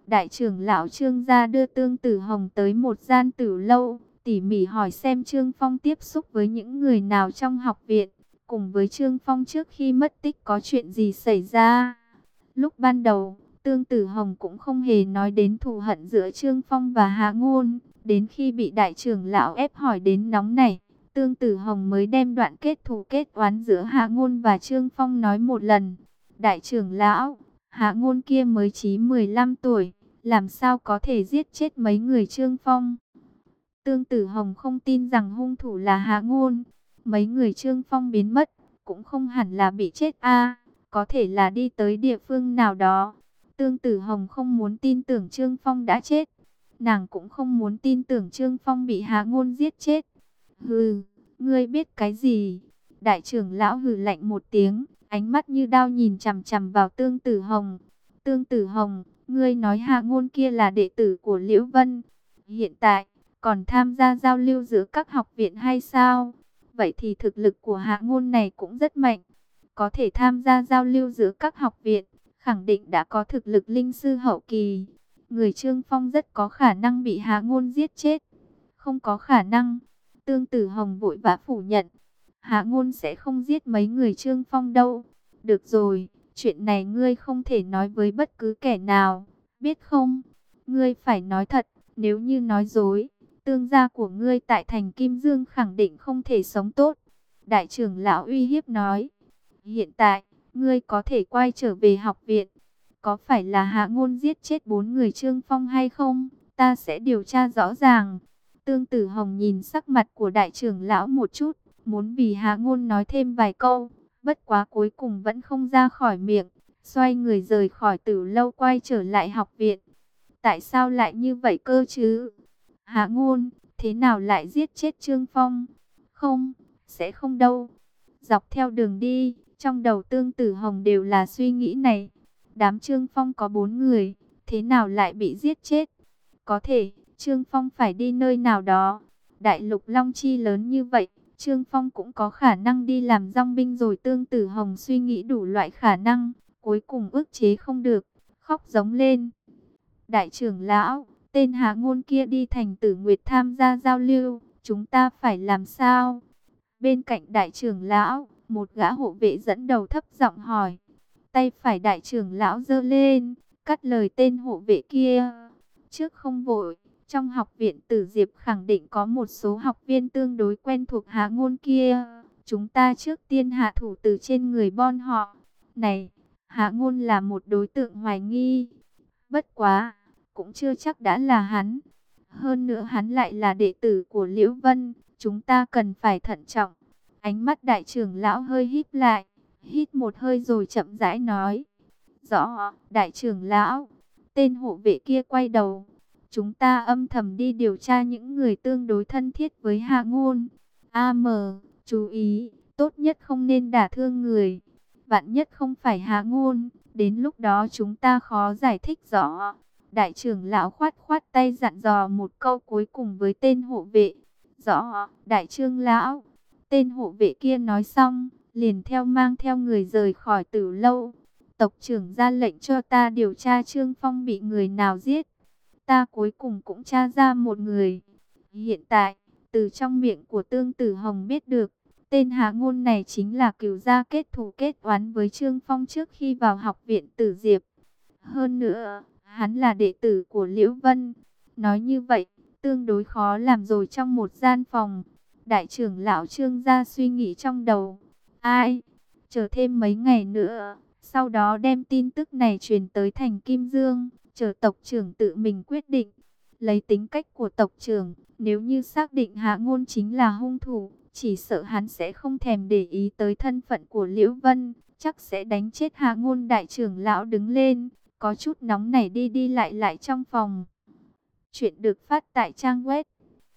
Đại trưởng lão Trương gia đưa Tương Tử Hồng tới một gian tử lâu, tỉ mỉ hỏi xem Trương Phong tiếp xúc với những người nào trong học viện, cùng với Trương Phong trước khi mất tích có chuyện gì xảy ra. Lúc ban đầu, Tương Tử Hồng cũng không hề nói đến thù hận giữa Trương Phong và Hạ Ngôn, đến khi bị đại trưởng lão ép hỏi đến nóng này, Tương Tử Hồng mới đem đoạn kết thù kết oán giữa Hạ Ngôn và Trương Phong nói một lần. Đại trưởng lão, Hạ Ngôn kia mới chỉ 15 tuổi, làm sao có thể giết chết mấy người Trương Phong? Tương Tử Hồng không tin rằng hung thủ là Hạ Ngôn. Mấy người Trương Phong biến mất, cũng không hẳn là bị chết a, có thể là đi tới địa phương nào đó. Tương Tử Hồng không muốn tin tưởng Trương Phong đã chết. Nàng cũng không muốn tin tưởng Trương Phong bị Hạ Ngôn giết chết. Hừ, ngươi biết cái gì? Đại trưởng lão hừ lạnh một tiếng, ánh mắt như đao nhìn chằm chằm vào Tương Tử Hồng. Tương Tử Hồng, ngươi nói Hạ Ngôn kia là đệ tử của Liễu Vân. Hiện tại, còn tham gia giao lưu giữa các học viện hay sao? Vậy thì thực lực của Hạ Ngôn này cũng rất mạnh. Có thể tham gia giao lưu giữa các học viện, khẳng định đã có thực lực linh sư hậu kỳ. Người Trương Phong rất có khả năng bị Hạ Ngôn giết chết. Không có khả năng. Tương Tử Hồng vội vã phủ nhận. Hạ Ngôn sẽ không giết mấy người Trương Phong đâu. Được rồi, chuyện này ngươi không thể nói với bất cứ kẻ nào, biết không? Ngươi phải nói thật, nếu như nói dối, tương gia của ngươi tại thành Kim Dương khẳng định không thể sống tốt. Đại trưởng lão uy hiếp nói. Hiện tại, ngươi có thể quay trở về học viện. Có phải là Hạ Ngôn giết chết 4 người Trương Phong hay không? Ta sẽ điều tra rõ ràng. Tương Tử Hồng nhìn sắc mặt của đại trưởng lão một chút, muốn vì Hạ Ngôn nói thêm vài câu, bất quá cuối cùng vẫn không ra khỏi miệng, xoay người rời khỏi tử lâu quay trở lại học viện. Tại sao lại như vậy cơ chứ? Hạ Ngôn, thế nào lại giết chết Trương Phong? Không, sẽ không đâu. Dọc theo đường đi, trong đầu Tương Tử Hồng đều là suy nghĩ này. Đám Trương Phong có 4 người, thế nào lại bị giết chết? Có thể, Trương Phong phải đi nơi nào đó. Đại lục Long Chi lớn như vậy, Trương Phong cũng có khả năng đi làm dong binh rồi. Tương Tử Hồng suy nghĩ đủ loại khả năng, cuối cùng ức chế không được, khóc giống lên. Đại trưởng lão, tên Hạ Ngôn kia đi thành Tử Nguyệt tham gia giao lưu, chúng ta phải làm sao? Bên cạnh đại trưởng lão, một gã hộ vệ dẫn đầu thấp giọng hỏi. Tay phải đại trưởng lão giơ lên, cắt lời tên hộ vệ kia. Trước không vội, trong học viện Tử Diệp khẳng định có một số học viên tương đối quen thuộc Hạ Ngôn kia. Chúng ta trước tiên hạ thủ từ trên người bọn họ. Này, Hạ Ngôn là một đối tượng hoài nghi. Bất quá, cũng chưa chắc đã là hắn. Hơn nữa hắn lại là đệ tử của Liễu Vân. Chúng ta cần phải thận trọng. Ánh mắt đại trưởng lão hơi híp lại, hít một hơi rồi chậm rãi nói. Rõ, đại trưởng lão. Tên hộ vệ kia quay đầu. Chúng ta âm thầm đi điều tra những người tương đối thân thiết với Hạ Ngôn. AM, chú ý, tốt nhất không nên đả thương người. Vạn nhất không phải Hạ Ngôn, đến lúc đó chúng ta khó giải thích rõ. Đại trưởng lão khoát khoát tay dặn dò một câu cuối cùng với tên hộ vệ. Rõ, đại trưởng lão. Tên hộ vệ kia nói xong, liền mang theo người rời khỏi tử lâu. Tộc trưởng ra lệnh cho ta điều tra Trương Phong bị người nào giết. Ta cuối cùng cũng tra ra một người. Hiện tại, từ trong miệng của Tương Tử Hồng biết được, tên Hạ Ngôn này chính là cửu gia kết thù kết oán với Trương Phong trước khi vào học viện Tử Diệp. Hơn nữa, hắn là đệ tử của Liễu Vân. Nói như vậy, tương đối khó làm rồi. Trong một gian phòng, đại trưởng lão Trương gia suy nghĩ trong đầu. Ai? Chờ thêm mấy ngày nữa, sau đó đem tin tức này truyền tới thành Kim Dương, chờ tộc trưởng tự mình quyết định. Lấy tính cách của tộc trưởng, nếu như xác định Hạ Ngôn chính là hung thủ, chỉ sợ hắn sẽ không thèm để ý tới thân phận của Liễu Vân, chắc sẽ đánh chết Hạ Ngôn. Đại trưởng lão đứng lên, có chút nóng nảy đi đi lại trong phòng. Chuyện được phát tại trang web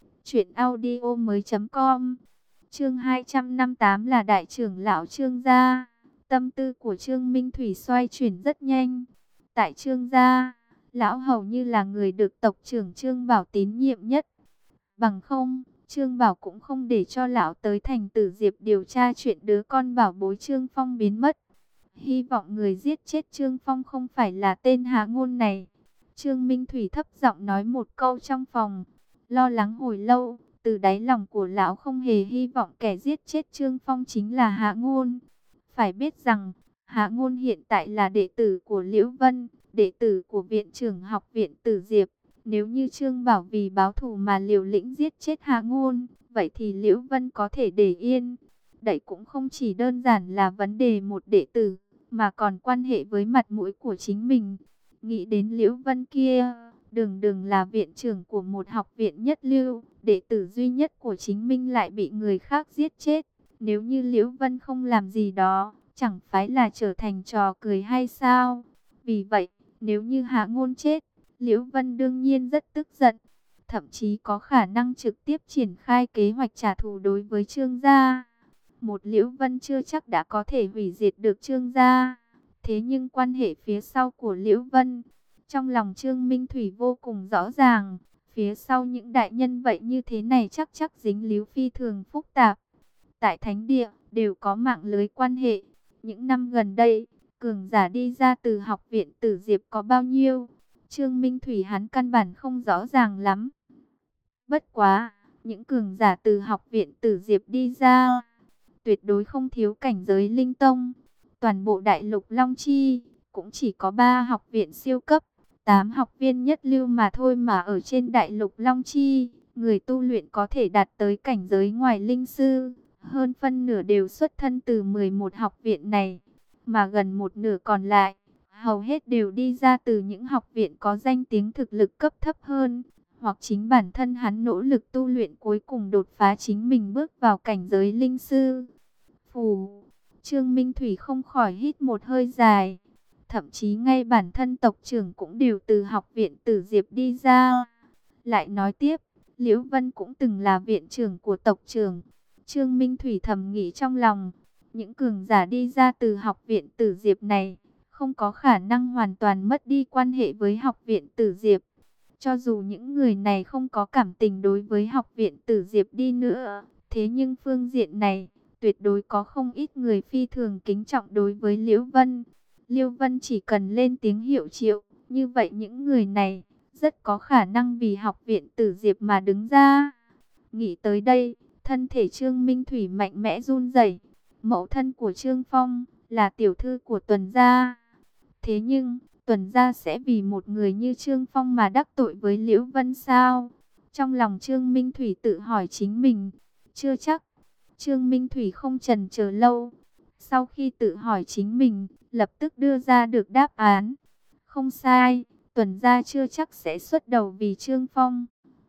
truyệnaudiomoi.com. Chương 258 là đại trưởng lão Trương gia. Tâm tư của Trương Minh Thủy xoay chuyển rất nhanh. Tại Trương gia, lão hầu như là người được tộc trưởng Trương Bảo tín nhiệm nhất. Bằng không, Trương Bảo cũng không để cho lão tới thành Tử Diệp điều tra chuyện đứa con bảo bối Trương Phong biến mất. Hy vọng người giết chết Trương Phong không phải là tên Hạ Ngôn này. Trương Minh Thủy thấp giọng nói một câu trong phòng, lo lắng hồi lâu, từ đáy lòng của lão không hề hy vọng kẻ giết chết Trương Phong chính là Hạ Ngôn. Phải biết rằng, Hạ Ngôn hiện tại là đệ tử của Liễu Vân, đệ tử của viện trưởng học viện Tử Diệp. Nếu như Trương Bảo vì báo thù mà liều lĩnh giết chết Hạ Ngôn, vậy thì Liễu Vân có thể để yên. Đấy cũng không chỉ đơn giản là vấn đề một đệ tử, mà còn quan hệ với mặt mũi của chính mình. Nghĩ đến Liễu Vân kia, đường đường là viện trưởng của một học viện nhất lưu, đệ tử duy nhất của chính mình lại bị người khác giết chết. Nếu như Liễu Vân không làm gì đó, chẳng phải là trở thành trò cười hay sao? Vì vậy, nếu như Hạ Ngôn chết, Liễu Vân đương nhiên rất tức giận, thậm chí có khả năng trực tiếp triển khai kế hoạch trả thù đối với Trương gia. Một Liễu Vân chưa chắc đã có thể hủy diệt được Trương gia, thế nhưng quan hệ phía sau của Liễu Vân, trong lòng Trương Minh Thủy vô cùng rõ ràng. Phía sau những đại nhân vậy như thế này chắc dính líu phi thường phức tạp. Tại Thánh Địa đều có mạng lưới quan hệ. Những năm gần đây, cường giả đi ra từ học viện Tử Diệp có bao nhiêu, Trương Minh Thủy hắn căn bản không rõ ràng lắm. Bất quá, những cường giả từ học viện Tử Diệp đi ra, tuyệt đối không thiếu cảnh giới linh tông. Toàn bộ đại lục Long Chi, cũng chỉ có 3 học viện siêu cấp, 8 học viên nhất lưu mà thôi, mà ở trên đại lục Long Chi, người tu luyện có thể đạt tới cảnh giới ngoài linh sư. Hơn phân nửa đều xuất thân từ 11 học viện này, mà gần một nửa còn lại, hầu hết đều đi ra từ những học viện có danh tiếng thực lực cấp thấp hơn, hoặc chính bản thân hắn nỗ lực tu luyện cuối cùng đột phá chính mình bước vào cảnh giới linh sư. Phù, Trương Minh Thủy không khỏi hít một hơi dài, thậm chí ngay bản thân tộc trưởng cũng đều từ học viện Tử Diệp đi ra. Lại nói tiếp, Liễu Vân cũng từng là viện trưởng của tộc trưởng. Trương Minh Thủy thầm nghĩ trong lòng, những cường giả đi ra từ học viện Tử Diệp này, không có khả năng hoàn toàn mất đi quan hệ với học viện Tử Diệp. Cho dù những người này không có cảm tình đối với học viện Tử Diệp đi nữa, thế nhưng phương diện này, tuyệt đối có không ít người phi thường kính trọng đối với Liễu Vân. Liễu Vân chỉ cần lên tiếng hiệu triệu, như vậy những người này rất có khả năng vì học viện Tử Diệp mà đứng ra. Nghĩ tới đây, thân thể Trương Minh Thủy mạnh mẽ run rẩy. Mẫu thân của Trương Phong là tiểu thư của Tuần gia. Thế nhưng, Tuần gia sẽ vì một người như Trương Phong mà đắc tội với Liễu Vân sao? Trong lòng Trương Minh Thủy tự hỏi chính mình, chưa chắc. Trương Minh Thủy không chần chờ lâu. Sau khi tự hỏi chính mình, lập tức đưa ra được đáp án. Không sai, Tuần gia chưa chắc sẽ xuất đầu vì Trương Phong.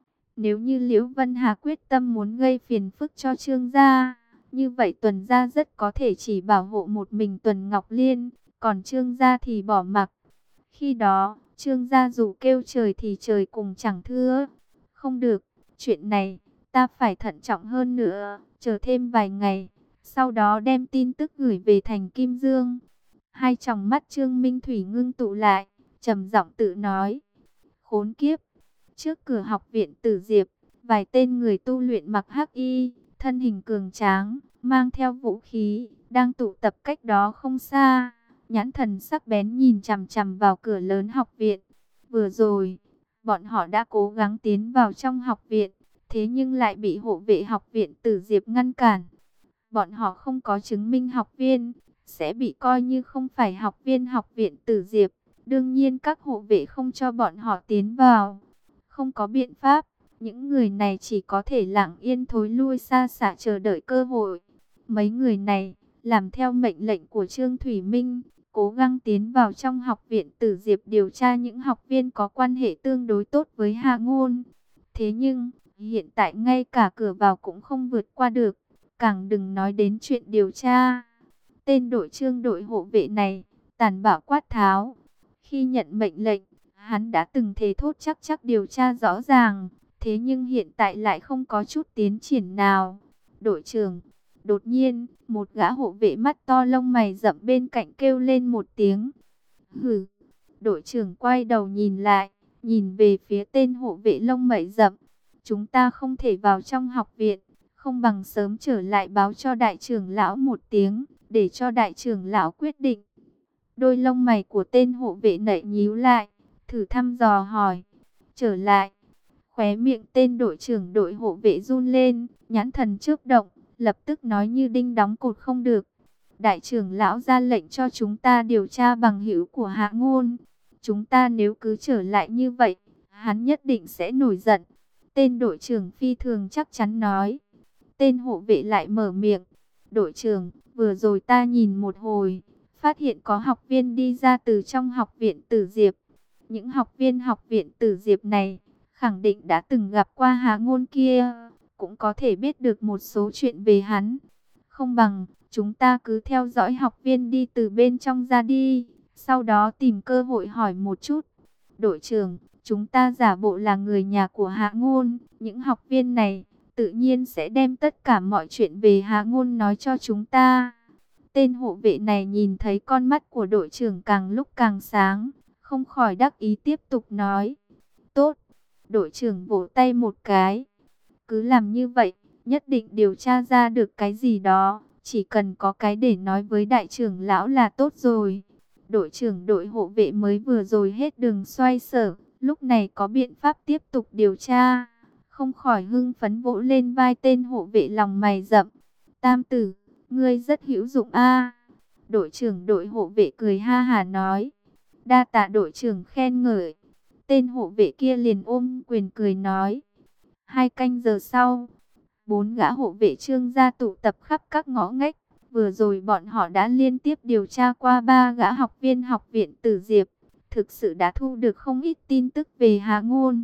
Nếu như Liễu Vân Hà quyết tâm muốn gây phiền phức cho Trương gia, như vậy Tuần gia rất có thể chỉ bảo hộ một mình Tuần Ngọc Liên, còn Trương gia thì bỏ mặc. Khi đó, Trương gia dù kêu trời thì trời cùng chẳng thưa. Không được, chuyện này ta phải thận trọng hơn nữa, chờ thêm vài ngày, sau đó đem tin tức gửi về thành Kim Dương. Hai tròng mắt Trương Minh Thủy ngưng tụ lại, trầm giọng tự nói: khốn kiếp. Trước cửa học viện Tử Diệp, vài tên người tu luyện mặc hắc y, thân hình cường tráng, mang theo vũ khí, đang tụ tập cách đó không xa. Nhãn thần sắc bén nhìn chằm chằm vào cửa lớn học viện. Vừa rồi, bọn họ đã cố gắng tiến vào trong học viện, thế nhưng lại bị hộ vệ học viện Tử Diệp ngăn cản. Bọn họ không có chứng minh học viên, sẽ bị coi như không phải học viên học viện Tử Diệp. Đương nhiên các hộ vệ không cho bọn họ tiến vào. Không có biện pháp, những người này chỉ có thể lặng yên thối lui xa xả chờ đợi cơ hội. Mấy người này làm theo mệnh lệnh của Trương Thủy Minh, cố gắng tiến vào trong học viện Tử Diệp điều tra những học viên có quan hệ tương đối tốt với Hạ Ngôn. Thế nhưng, hiện tại ngay cả cửa vào cũng không vượt qua được, càng đừng nói đến chuyện điều tra. Tên đội Trương đội hộ vệ này, tàn bạo quát tháo. Khi nhận mệnh lệnh, hắn đã từng thề thốt chắc điều tra rõ ràng, thế nhưng hiện tại lại không có chút tiến triển nào. Đội trưởng, đột nhiên, một gã hộ vệ mắt to lông mày rậm bên cạnh kêu lên một tiếng. Hừ, đội trưởng quay đầu nhìn lại, nhìn về phía tên hộ vệ lông mày rậm. Chúng ta không thể vào trong học viện, không bằng sớm trở lại báo cho đại trưởng lão một tiếng, để cho đại trưởng lão quyết định. Đôi lông mày của tên hộ vệ nảy nhíu lại, thử thăm dò hỏi. Trở lại. Khóe miệng tên đội trưởng đội hộ vệ run lên, nhãn thần chớp động, lập tức nói như đinh đóng cột không được. Đại trưởng lão ra lệnh cho chúng ta điều tra bằng hữu của Hạ Ngôn. Chúng ta nếu cứ trở lại như vậy, hắn nhất định sẽ nổi giận. Tên đội trưởng phi thường chắc chắn nói. Tên hộ vệ lại mở miệng. Đội trưởng, vừa rồi ta nhìn một hồi, phát hiện có học viên đi ra từ trong học viện Tử Diệp. Những học viên học viện Tử Diệp này khẳng định đã từng gặp qua Hạ Ngôn kia, cũng có thể biết được một số chuyện về hắn. Không bằng, chúng ta cứ theo dõi học viên đi từ bên trong ra đi, sau đó tìm cơ hội hỏi một chút. Đội trưởng, chúng ta giả bộ là người nhà của Hạ Ngôn, những học viên này tự nhiên sẽ đem tất cả mọi chuyện về Hạ Ngôn nói cho chúng ta. Tên hộ vệ này nhìn thấy con mắt của đội trưởng càng lúc càng sáng, không khỏi đắc ý tiếp tục nói. Tốt, đội trưởng vỗ tay một cái. Cứ làm như vậy, nhất định điều tra ra được cái gì đó. Chỉ cần có cái để nói với đại trưởng lão là tốt rồi. Đội trưởng đội hộ vệ mới vừa rồi hết đường xoay sở, lúc này có biện pháp tiếp tục điều tra. Không khỏi hưng phấn vỗ lên vai tên hộ vệ lòng mày rậm. Tam tử, ngươi rất hữu dụng a. Đội trưởng đội hộ vệ cười ha hả nói. Đa tạ đội trưởng khen ngợi. Tên hộ vệ kia liền ôm quyền cười nói. 2 canh giờ sau, 4 gã hộ vệ Trương gia tụ tập khắp các ngõ ngách. Vừa rồi bọn họ đã liên tiếp điều tra qua 3 gã học viên học viện Tử Diệp. Thực sự đã thu được không ít tin tức về Hạ Ngôn.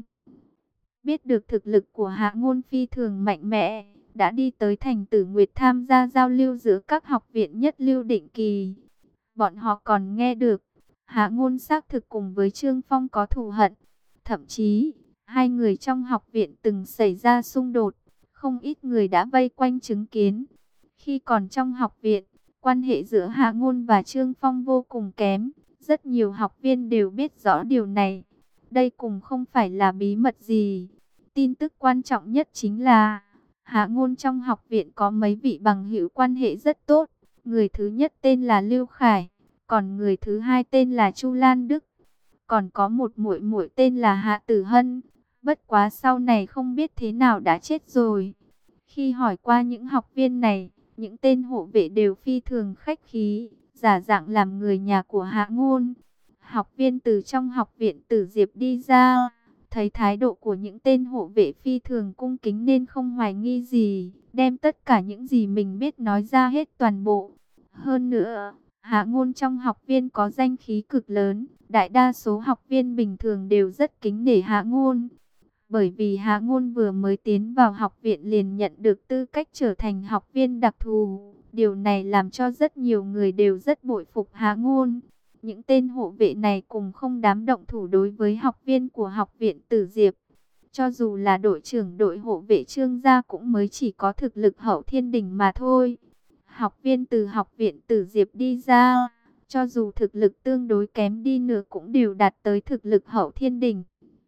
Biết được thực lực của Hạ Ngôn phi thường mạnh mẽ, đã đi tới thành Tử Nguyệt tham gia giao lưu giữa các học viện nhất lưu định kỳ. Bọn họ còn nghe được, Hạ Ngôn xác thực cùng với Trương Phong có thù hận. Thậm chí, hai người trong học viện từng xảy ra xung đột, không ít người đã vây quanh chứng kiến. Khi còn trong học viện, quan hệ giữa Hạ Ngôn và Trương Phong vô cùng kém. Rất nhiều học viên đều biết rõ điều này. Đây cũng không phải là bí mật gì. Tin tức quan trọng nhất chính là Hạ Ngôn trong học viện có mấy vị bằng hữu quan hệ rất tốt. Người thứ nhất tên là Lưu Khải, còn người thứ hai tên là Chu Lan Đức. Còn có một muội muội tên là Hạ Tử Hân. Bất quá sau này không biết thế nào đã chết rồi. Khi hỏi qua những học viên này, những tên hộ vệ đều phi thường khách khí, giả dạng làm người nhà của Hạ Ngôn. Học viên từ trong học viện Tử Diệp đi ra, thấy thái độ của những tên hộ vệ phi thường cung kính nên không hoài nghi gì, đem tất cả những gì mình biết nói ra hết toàn bộ. Hơn nữa, Hạ Ngôn trong học viên có danh khí cực lớn, đại đa số học viên bình thường đều rất kính nể Hạ Ngôn. Bởi vì Hạ Ngôn vừa mới tiến vào học viện liền nhận được tư cách trở thành học viên đặc thù. Điều này làm cho rất nhiều người đều rất bội phục Hạ Ngôn. Những tên hộ vệ này cùng không dám động thủ đối với học viên của học viện Tử Diệp. Cho dù là đội trưởng đội hộ vệ Trương gia cũng mới chỉ có thực lực hậu thiên đỉnh mà thôi. Học viên từ học viện Tử Diệp đi ra, cho dù thực lực tương đối kém đi nữa cũng đều đạt tới thực lực hậu thiên đỉnh.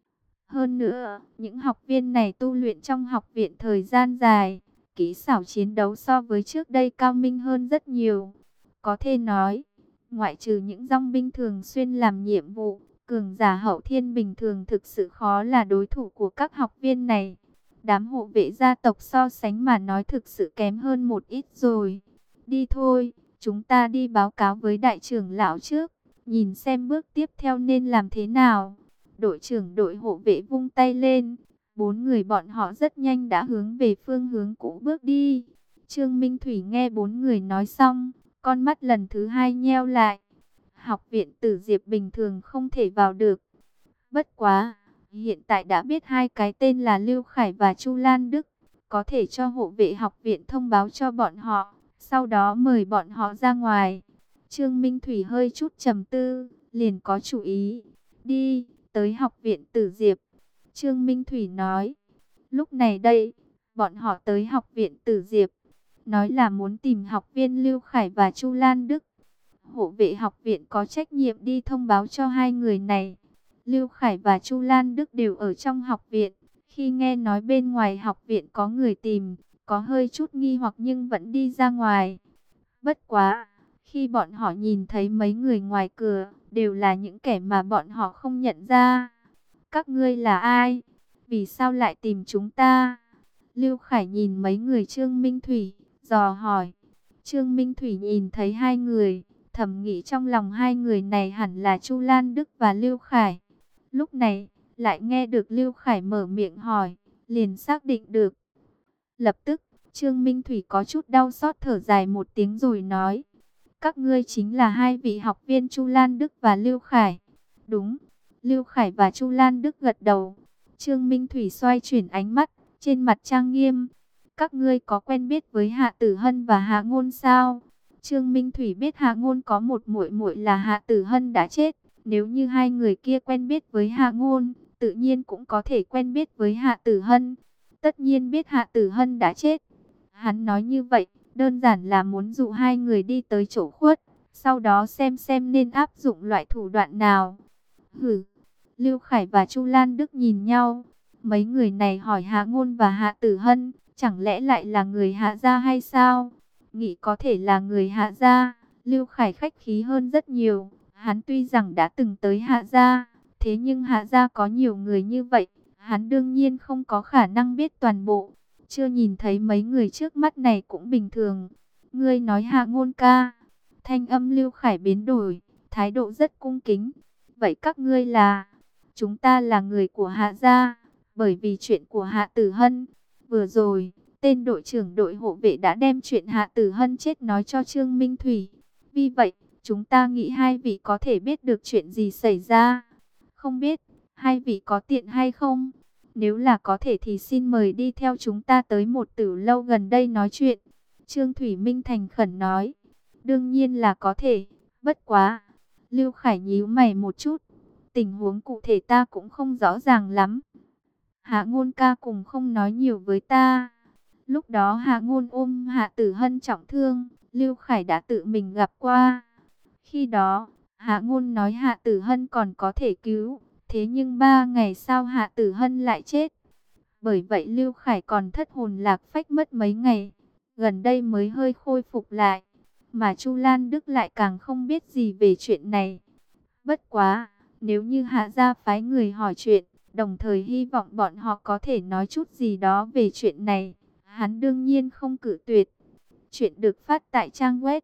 Hơn nữa, những học viên này tu luyện trong học viện thời gian dài, kỹ xảo chiến đấu so với trước đây cao minh hơn rất nhiều. Có thể nói, ngoại trừ những dòng binh thường xuyên làm nhiệm vụ, cường giả hậu thiên bình thường thực sự khó là đối thủ của các học viên này. Đám hộ vệ gia tộc so sánh mà nói thực sự kém hơn một ít rồi. Đi thôi, chúng ta đi báo cáo với đại trưởng lão trước, nhìn xem bước tiếp theo nên làm thế nào. Đội trưởng đội hộ vệ vung tay lên, 4 người bọn họ rất nhanh đã hướng về phương hướng cũ bước đi. Trương Minh Thủy nghe 4 người nói xong, con mắt lần thứ hai nheo lại. Học viện Tử Diệp bình thường không thể vào được. Bất quá, hiện tại đã biết hai cái tên là Lưu Khải và Chu Lan Đức, có thể cho hộ vệ học viện thông báo cho bọn họ, sau đó mời bọn họ ra ngoài. Trương Minh Thủy hơi chút trầm tư, liền có chủ ý. Đi, tới học viện Tử Diệp. Trương Minh Thủy nói. Lúc này đây, bọn họ tới học viện Tử Diệp. Nói là muốn tìm học viên Lưu Khải và Chu Lan Đức. Hộ vệ học viện có trách nhiệm đi thông báo cho hai người này. Lưu Khải và Chu Lan Đức đều ở trong học viện. Khi nghe nói bên ngoài học viện có người tìm, có hơi chút nghi hoặc nhưng vẫn đi ra ngoài. Bất quá, khi bọn họ nhìn thấy mấy người ngoài cửa, đều là những kẻ mà bọn họ không nhận ra. Các ngươi là ai? Vì sao lại tìm chúng ta? Lưu Khải nhìn mấy người Trương Minh Thủy, dò hỏi. Trương Minh Thủy nhìn thấy hai người, thầm nghĩ trong lòng hai người này hẳn là Chu Lan Đức và Lưu Khải. Lúc này, lại nghe được Lưu Khải mở miệng hỏi, liền xác định được. Lập tức, Trương Minh Thủy có chút đau xót thở dài một tiếng rồi nói. Các ngươi chính là hai vị học viên Chu Lan Đức và Lưu Khải. Đúng, Lưu Khải và Chu Lan Đức gật đầu. Trương Minh Thủy xoay chuyển ánh mắt, trên mặt trang nghiêm. Các ngươi có quen biết với Hạ Tử Hân và Hạ Ngôn sao? Trương Minh Thủy biết Hạ Ngôn có một muội muội là Hạ Tử Hân đã chết. Nếu như hai người kia quen biết với Hạ Ngôn, tự nhiên cũng có thể quen biết với Hạ Tử Hân. Tất nhiên biết Hạ Tử Hân đã chết. Hắn nói như vậy, đơn giản là muốn dụ hai người đi tới chỗ khuất, sau đó xem nên áp dụng loại thủ đoạn nào. Hử, Lưu Khải và Chu Lan Đức nhìn nhau. Mấy người này hỏi Hạ Ngôn và Hạ Tử Hân, chẳng lẽ lại là người Hạ gia hay sao? Nghĩ có thể là người Hạ gia, Lưu Khải khách khí hơn rất nhiều. Hắn tuy rằng đã từng tới Hạ gia, thế nhưng Hạ gia có nhiều người như vậy, hắn đương nhiên không có khả năng biết toàn bộ. Chưa nhìn thấy mấy người trước mắt này cũng bình thường. Ngươi nói Hạ Ngôn ca. Thanh âm Lưu Khải biến đổi, thái độ rất cung kính. Vậy các ngươi là? Chúng ta là người của Hạ gia. Bởi vì chuyện của Hạ Tử Hân, vừa rồi, tên đội trưởng đội hộ vệ đã đem chuyện Hạ Tử Hân chết nói cho Trương Minh Thủy. Vì vậy, chúng ta nghĩ hai vị có thể biết được chuyện gì xảy ra. Không biết, hai vị có tiện hay không? Nếu là có thể thì xin mời đi theo chúng ta tới một tử lâu gần đây nói chuyện. Trương Thủy Minh thành khẩn nói. Đương nhiên là có thể, bất quá. Lưu Khải nhíu mày một chút. Tình huống cụ thể ta cũng không rõ ràng lắm. Hạ Ngôn ca cùng không nói nhiều với ta. Lúc đó Hạ Ngôn ôm Hạ Tử Hân trọng thương, Lưu Khải đã tự mình gặp qua. Khi đó, Hạ Ngôn nói Hạ Tử Hân còn có thể cứu. Thế nhưng 3 ngày sau Hạ Tử Hân lại chết. Bởi vậy Lưu Khải còn thất hồn lạc phách mất mấy ngày. Gần đây mới hơi khôi phục lại. Mà Chu Lan Đức lại càng không biết gì về chuyện này. Bất quá, nếu như Hạ gia phái người hỏi chuyện, đồng thời hy vọng bọn họ có thể nói chút gì đó về chuyện này, hắn đương nhiên không cự tuyệt. Chuyện được phát tại trang web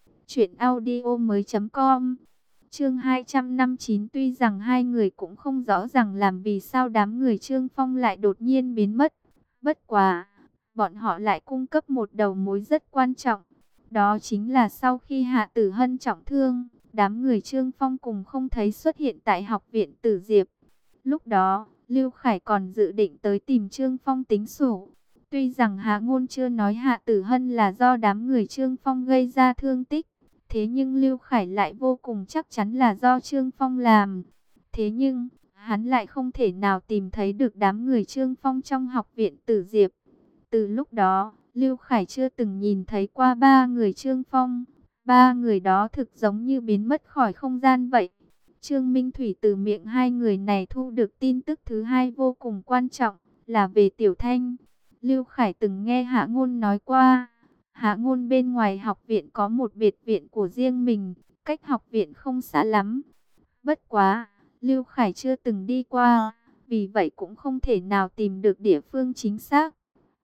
truyệnaudiomoi.com. Chương 259. Tuy rằng hai người cũng không rõ ràng làm vì sao đám người Trương Phong lại đột nhiên biến mất. Bất quá, bọn họ lại cung cấp một đầu mối rất quan trọng. Đó chính là sau khi Hạ Tử Hân trọng thương, đám người Trương Phong cùng không thấy xuất hiện tại học viện Tử Diệp. Lúc đó, Lưu Khải còn dự định tới tìm Trương Phong tính sổ. Tuy rằng Hạ Ngôn chưa nói Hạ Tử Hân là do đám người Trương Phong gây ra thương tích, thế nhưng Lưu Khải lại vô cùng chắc chắn là do Trương Phong làm. Thế nhưng, hắn lại không thể nào tìm thấy được đám người Trương Phong trong học viện Tử Diệp. Từ lúc đó, Lưu Khải chưa từng nhìn thấy qua 3 người Trương Phong. 3 người đó thực giống như biến mất khỏi không gian vậy. Trương Minh Thủy từ miệng hai người này thu được tin tức thứ hai vô cùng quan trọng, là về Tiểu Thanh. Lưu Khải từng nghe Hạ Ngôn nói qua, Hạ Ngôn bên ngoài học viện có một biệt viện của riêng mình, cách học viện không xa lắm. Bất quá, Lưu Khải chưa từng đi qua, vì vậy cũng không thể nào tìm được địa phương chính xác.